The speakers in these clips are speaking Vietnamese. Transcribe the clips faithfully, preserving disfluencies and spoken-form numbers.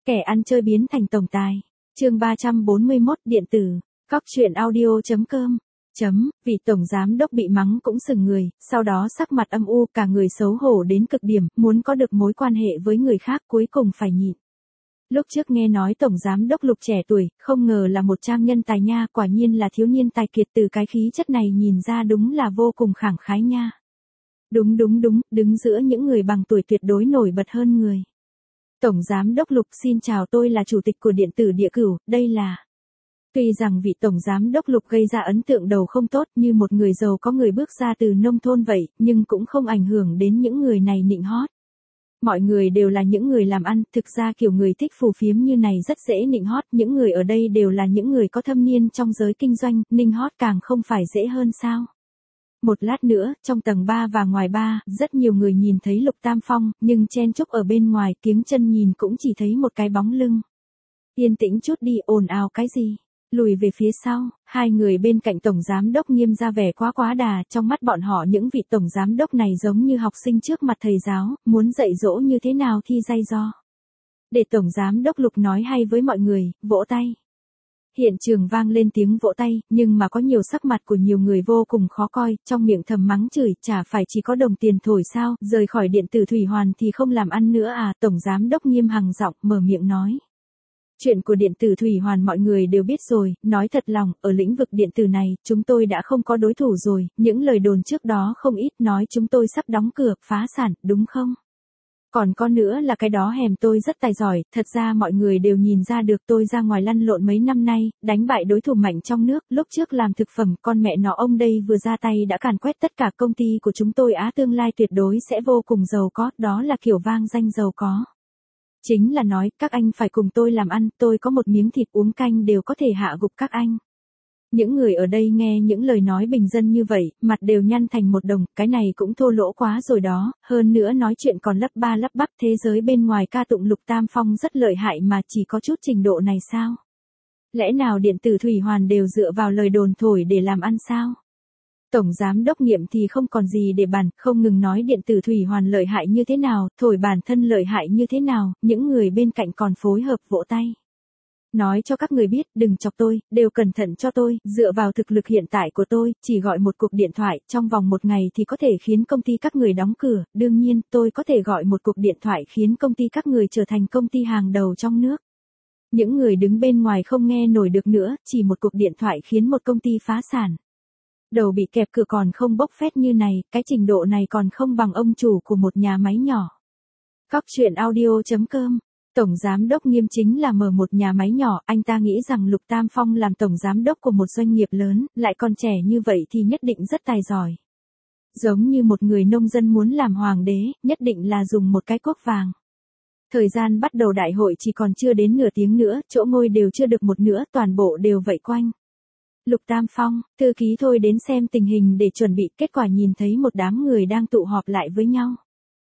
Kẻ ăn chơi biến thành tổng tài. Chương ba trăm bốn mươi mốt điện tử. Cóc truyện audio chấm com. Chấm, vị tổng giám đốc bị mắng cũng sừng người, sau đó sắc mặt âm u, cả người xấu hổ đến cực điểm, muốn có được mối quan hệ với người khác cuối cùng phải nhịn. Lúc trước nghe nói tổng giám đốc Lục trẻ tuổi, không ngờ là một trang nhân tài nha, quả nhiên là thiếu niên tài kiệt, từ cái khí chất này nhìn ra đúng là vô cùng khẳng khái nha. Đúng đúng đúng, đứng giữa những người bằng tuổi tuyệt đối nổi bật hơn người. Tổng giám đốc Lục, xin chào, tôi là chủ tịch của điện tử Địa Cửu, đây là... Tuy rằng vị tổng giám đốc Lục gây ra ấn tượng đầu không tốt như một người giàu có người bước ra từ nông thôn vậy, nhưng cũng không ảnh hưởng đến những người này nịnh hót. Mọi người đều là những người làm ăn, thực ra kiểu người thích phù phiếm như này rất dễ nịnh hót, những người ở đây đều là những người có thâm niên trong giới kinh doanh, nịnh hót càng không phải dễ hơn sao. Một lát nữa, trong tầng ba và ngoài ba, rất nhiều người nhìn thấy Lục Tam Phong, nhưng chen chúc ở bên ngoài, kiếng chân nhìn cũng chỉ thấy một cái bóng lưng. Yên tĩnh chút đi, ồn ào cái gì? Lùi về phía sau, hai người bên cạnh tổng giám đốc Nghiêm ra vẻ quá quá đà, trong mắt bọn họ những vị tổng giám đốc này giống như học sinh trước mặt thầy giáo, muốn dạy dỗ như thế nào thì dạy do. Để tổng giám đốc Lục nói hay với mọi người, vỗ tay. Hiện trường vang lên tiếng vỗ tay, nhưng mà có nhiều sắc mặt của nhiều người vô cùng khó coi, trong miệng thầm mắng chửi, chả phải chỉ có đồng tiền thổi sao, rời khỏi điện tử Thủy Hoàn thì không làm ăn nữa à, tổng giám đốc Nghiêm hằng giọng mở miệng nói. Chuyện của điện tử Thủy Hoàn mọi người đều biết rồi, nói thật lòng, ở lĩnh vực điện tử này, chúng tôi đã không có đối thủ rồi, những lời đồn trước đó không ít nói chúng tôi sắp đóng cửa, phá sản, đúng không? Còn có nữa là cái đó hèm tôi rất tài giỏi, thật ra mọi người đều nhìn ra được tôi ra ngoài lăn lộn mấy năm nay, đánh bại đối thủ mạnh trong nước, lúc trước làm thực phẩm, con mẹ nó ông đây vừa ra tay đã càn quét tất cả công ty của chúng tôi á, tương lai tuyệt đối sẽ vô cùng giàu có, đó là kiểu vang danh giàu có. Chính là nói, các anh phải cùng tôi làm ăn, tôi có một miếng thịt uống canh đều có thể hạ gục các anh. Những người ở đây nghe những lời nói bình dân như vậy, mặt đều nhăn thành một đồng, cái này cũng thô lỗ quá rồi đó, hơn nữa nói chuyện còn lắp ba lắp bắp, thế giới bên ngoài ca tụng Lục Tam Phong rất lợi hại mà chỉ có chút trình độ này sao? Lẽ nào điện tử Thủy Hoàn đều dựa vào lời đồn thổi để làm ăn sao? Tổng giám đốc Nghiệm thì không còn gì để bàn, không ngừng nói điện tử Thủy Hoàn lợi hại như thế nào, thổi bản thân lợi hại như thế nào, những người bên cạnh còn phối hợp vỗ tay. Nói cho các người biết, đừng chọc tôi, đều cẩn thận cho tôi, dựa vào thực lực hiện tại của tôi, chỉ gọi một cuộc điện thoại, trong vòng một ngày thì có thể khiến công ty các người đóng cửa, đương nhiên, tôi có thể gọi một cuộc điện thoại khiến công ty các người trở thành công ty hàng đầu trong nước. Những người đứng bên ngoài không nghe nổi được nữa, chỉ một cuộc điện thoại khiến một công ty phá sản. Đầu bị kẹp cửa còn không bốc phét như này, cái trình độ này còn không bằng ông chủ của một nhà máy nhỏ. Cóc truyện audio chấm com. Tổng giám đốc Nghiêm chính là mở một nhà máy nhỏ, anh ta nghĩ rằng Lục Tam Phong làm tổng giám đốc của một doanh nghiệp lớn, lại còn trẻ như vậy thì nhất định rất tài giỏi. Giống như một người nông dân muốn làm hoàng đế, nhất định là dùng một cái cuốc vàng. Thời gian bắt đầu đại hội chỉ còn chưa đến nửa tiếng nữa, chỗ ngồi đều chưa được một nửa, toàn bộ đều vây quanh. Lục Tam Phong, thư ký thôi đến xem tình hình để chuẩn bị, kết quả nhìn thấy một đám người đang tụ họp lại với nhau.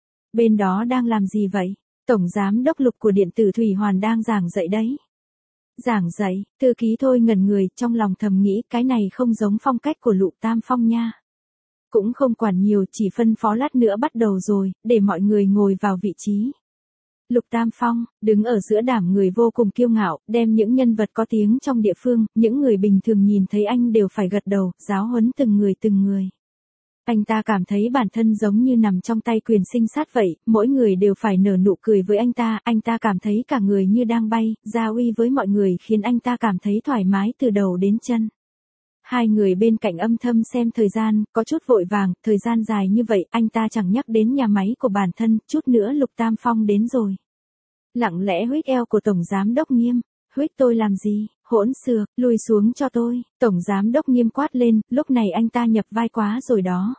Bên đó đang làm gì vậy? Tổng giám đốc Lục của điện tử Thủy Hoàn đang giảng dạy đấy. Giảng dạy, thư ký thôi ngẩn người, trong lòng thầm nghĩ cái này không giống phong cách của Lục Tam Phong nha. Cũng không quản nhiều, chỉ phân phó lát nữa bắt đầu rồi, để mọi người ngồi vào vị trí. Lục Tam Phong, đứng ở giữa đám người vô cùng kiêu ngạo, đem những nhân vật có tiếng trong địa phương, những người bình thường nhìn thấy anh đều phải gật đầu, giáo huấn từng người từng người. Anh ta cảm thấy bản thân giống như nằm trong tay quyền sinh sát vậy, mỗi người đều phải nở nụ cười với anh ta, anh ta cảm thấy cả người như đang bay, ra uy với mọi người khiến anh ta cảm thấy thoải mái từ đầu đến chân. Hai người bên cạnh âm thầm xem thời gian, có chút vội vàng, thời gian dài như vậy, anh ta chẳng nhắc đến nhà máy của bản thân, chút nữa Lục Tam Phong đến rồi. Lặng lẽ huých eo của Tổng Giám đốc Nghiêm, huých tôi làm gì, hỗn xược, lùi xuống cho tôi, Tổng Giám đốc Nghiêm quát lên, lúc này anh ta nhập vai quá rồi đó.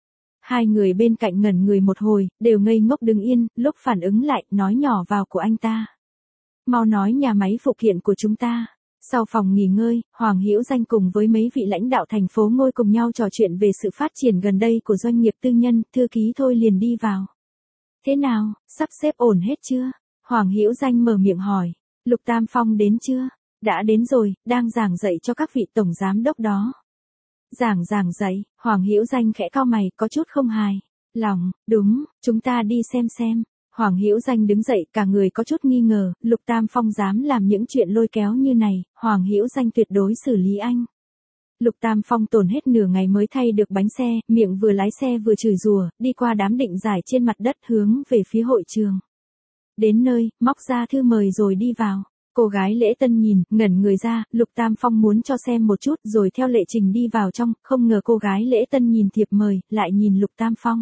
Hai người bên cạnh ngẩn người một hồi, đều ngây ngốc đứng yên, lúc phản ứng lại, nói nhỏ vào của anh ta. Mau nói nhà máy phụ kiện của chúng ta. Sau phòng nghỉ ngơi, Hoàng Hữu Danh cùng với mấy vị lãnh đạo thành phố ngồi cùng nhau trò chuyện về sự phát triển gần đây của doanh nghiệp tư nhân, thư ký thôi liền đi vào. Thế nào, sắp xếp ổn hết chưa? Hoàng Hữu Danh mở miệng hỏi. Lục Tam Phong đến chưa? Đã đến rồi, đang giảng dạy cho các vị tổng giám đốc đó. Giảng giảng dạy, Hoàng Hữu Danh khẽ cau mày, có chút không hài lòng, đúng, chúng ta đi xem xem. Hoàng Hữu Danh đứng dậy, cả người có chút nghi ngờ, Lục Tam Phong dám làm những chuyện lôi kéo như này, Hoàng Hữu Danh tuyệt đối xử lý anh. Lục Tam Phong tổn hết nửa ngày mới thay được bánh xe, miệng vừa lái xe vừa chửi rủa, đi qua đám định giải trên mặt đất hướng về phía hội trường. Đến nơi, móc ra thư mời rồi đi vào. Cô gái lễ tân nhìn, ngẩn người ra, Lục Tam Phong muốn cho xem một chút rồi theo lệ trình đi vào trong, không ngờ cô gái lễ tân nhìn thiệp mời, lại nhìn Lục Tam Phong.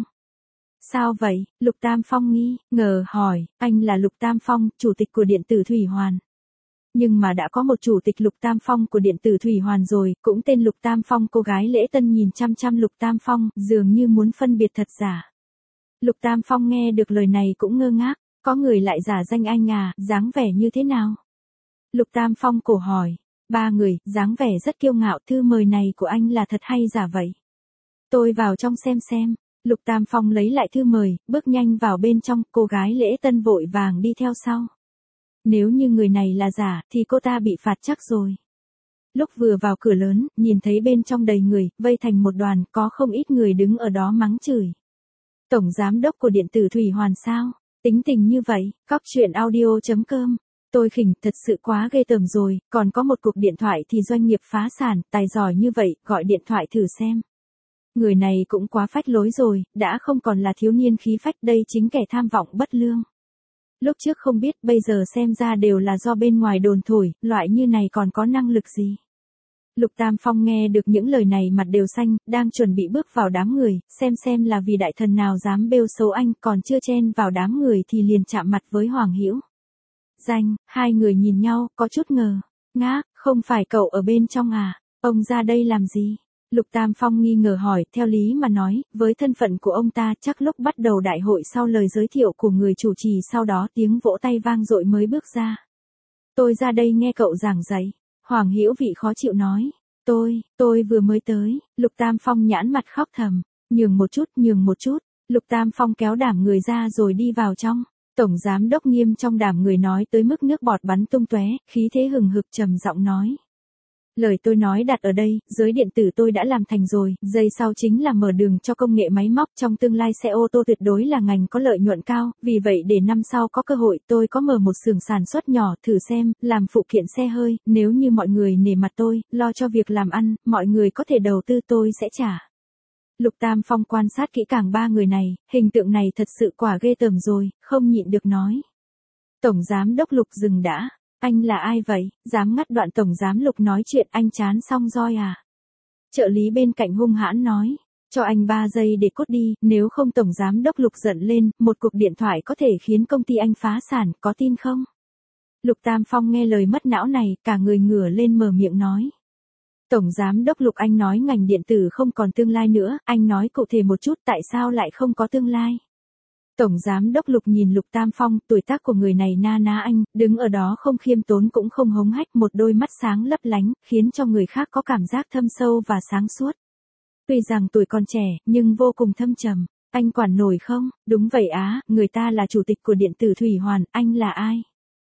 Sao vậy? Lục Tam Phong nghi, ngờ hỏi, anh là Lục Tam Phong, chủ tịch của điện tử Thủy Hoàn. Nhưng mà đã có một chủ tịch Lục Tam Phong của điện tử Thủy Hoàn rồi, cũng tên Lục Tam Phong. Cô gái lễ tân nhìn chăm chăm Lục Tam Phong, dường như muốn phân biệt thật giả. Lục Tam Phong nghe được lời này cũng ngơ ngác, có người lại giả danh anh à, dáng vẻ như thế nào? Lục Tam Phong cổ hỏi, ba người, dáng vẻ rất kiêu ngạo, thư mời này của anh là thật hay giả vậy? Tôi vào trong xem xem. Lục Tam Phong lấy lại thư mời, bước nhanh vào bên trong, cô gái lễ tân vội vàng đi theo sau. Nếu như người này là giả, thì cô ta bị phạt chắc rồi. Lúc vừa vào cửa lớn, nhìn thấy bên trong đầy người, vây thành một đoàn, có không ít người đứng ở đó mắng chửi. Tổng giám đốc của điện tử Thủy Hoàn sao? Tính tình như vậy, cóc truyện audio chấm com. Tôi khỉnh, thật sự quá ghê tởm rồi, còn có một cuộc điện thoại thì doanh nghiệp phá sản, tài giỏi như vậy, gọi điện thoại thử xem. Người này cũng quá phách lối rồi, đã không còn là thiếu niên khí phách, đây chính kẻ tham vọng bất lương. Lúc trước không biết, bây giờ xem ra đều là do bên ngoài đồn thổi, loại như này còn có năng lực gì. Lục Tam Phong nghe được những lời này mặt đều xanh, đang chuẩn bị bước vào đám người, xem xem là vì đại thần nào dám bêu xấu anh, còn chưa chen vào đám người thì liền chạm mặt với Hoàng Hữu Danh. Hai người nhìn nhau, có chút ngờ. Ngác, không phải cậu ở bên trong à? Ông ra đây làm gì? Lục Tam Phong nghi ngờ hỏi, theo lý mà nói, với thân phận của ông ta chắc lúc bắt đầu đại hội sau lời giới thiệu của người chủ trì sau đó tiếng vỗ tay vang dội mới bước ra. Tôi ra đây nghe cậu giảng dạy. Hoàng Hữu Vị khó chịu nói. Tôi, tôi vừa mới tới. Lục Tam Phong nhãn mặt khóc thầm. Nhường một chút, nhường một chút. Lục Tam Phong kéo đảm người ra rồi đi vào trong. Tổng giám đốc Nghiêm trong đảm người nói tới mức nước bọt bắn tung tóe, khí thế hừng hực trầm giọng nói. Lời tôi nói đặt ở đây, giới điện tử tôi đã làm thành rồi, giây sau chính là mở đường cho công nghệ máy móc, trong tương lai xe ô tô tuyệt đối là ngành có lợi nhuận cao, vì vậy để năm sau có cơ hội tôi có mở một xưởng sản xuất nhỏ thử xem, làm phụ kiện xe hơi, nếu như mọi người nể mặt tôi, lo cho việc làm ăn, mọi người có thể đầu tư tôi sẽ trả. Lục Tam Phong quan sát kỹ càng ba người này, hình tượng này thật sự quả ghê tởm rồi, không nhịn được nói. Tổng giám đốc Lục dừng đã. Anh là ai vậy, dám ngắt đoạn tổng giám Lục nói chuyện, anh chán xong roi à? Trợ lý bên cạnh hung hãn nói, cho anh ba giây để cút đi, nếu không tổng giám đốc Lục giận lên, một cuộc điện thoại có thể khiến công ty anh phá sản, có tin không? Lục Tam Phong nghe lời mất não này, cả người ngửa lên mở miệng nói. Tổng giám đốc Lục, anh nói ngành điện tử không còn tương lai nữa, anh nói cụ thể một chút tại sao lại không có tương lai? Tổng giám đốc Lục nhìn Lục Tam Phong, tuổi tác của người này na ná anh, đứng ở đó không khiêm tốn cũng không hống hách, một đôi mắt sáng lấp lánh, khiến cho người khác có cảm giác thâm sâu và sáng suốt. Tuy rằng tuổi còn trẻ, nhưng vô cùng thâm trầm. Anh quản nổi không? Đúng vậy á, người ta là chủ tịch của điện tử Thủy Hoàn, anh là ai?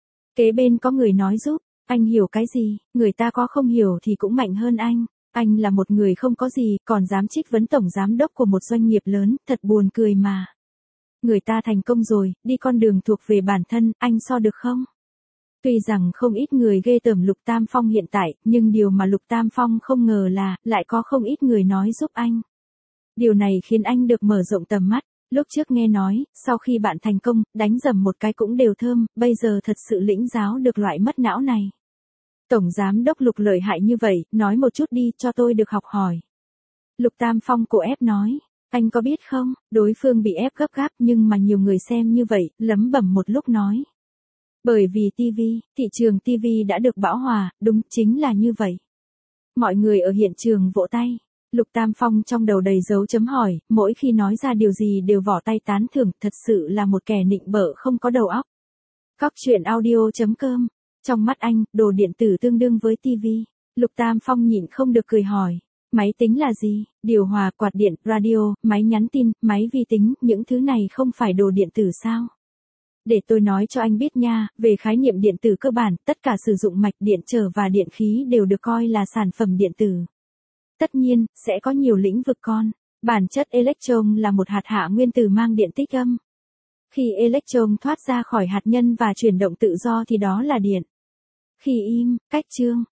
Kế bên có người nói giúp, anh hiểu cái gì? Người ta có không hiểu thì cũng mạnh hơn anh. Anh là một người không có gì, còn dám trích vấn tổng giám đốc của một doanh nghiệp lớn, thật buồn cười mà. Người ta thành công rồi, đi con đường thuộc về bản thân, anh so được không? Tuy rằng không ít người ghê tởm Lục Tam Phong hiện tại, nhưng điều mà Lục Tam Phong không ngờ là, lại có không ít người nói giúp anh. Điều này khiến anh được mở rộng tầm mắt, lúc trước nghe nói, sau khi bạn thành công, đánh dầm một cái cũng đều thơm, bây giờ thật sự lĩnh giáo được loại mất não này. Tổng giám đốc Lục lợi hại như vậy, nói một chút đi, cho tôi được học hỏi. Lục Tam Phong cổ ép nói. Anh có biết không, đối phương bị ép gấp gáp nhưng mà nhiều người xem như vậy, lấm bẩm một lúc nói. Bởi vì ti vi, thị trường ti vi đã được bão hòa, đúng chính là như vậy. Mọi người ở hiện trường vỗ tay. Lục Tam Phong trong đầu đầy dấu chấm hỏi, mỗi khi nói ra điều gì đều vỏ tay tán thưởng, thật sự là một kẻ nịnh bợ không có đầu óc. Cóc truyện audio chấm com. Trong mắt anh, đồ điện tử tương đương với ti vi. Lục Tam Phong nhịn không được cười hỏi. Máy tính là gì? Điều hòa, quạt điện, radio, máy nhắn tin, máy vi tính, những thứ này không phải đồ điện tử sao? Để tôi nói cho anh biết nha, về khái niệm điện tử cơ bản, tất cả sử dụng mạch điện trở và điện khí đều được coi là sản phẩm điện tử. Tất nhiên, sẽ có nhiều lĩnh vực con. Bản chất electron là một hạt hạ nguyên tử mang điện tích âm. Khi electron thoát ra khỏi hạt nhân và chuyển động tự do thì đó là điện. Khi im, cách chương,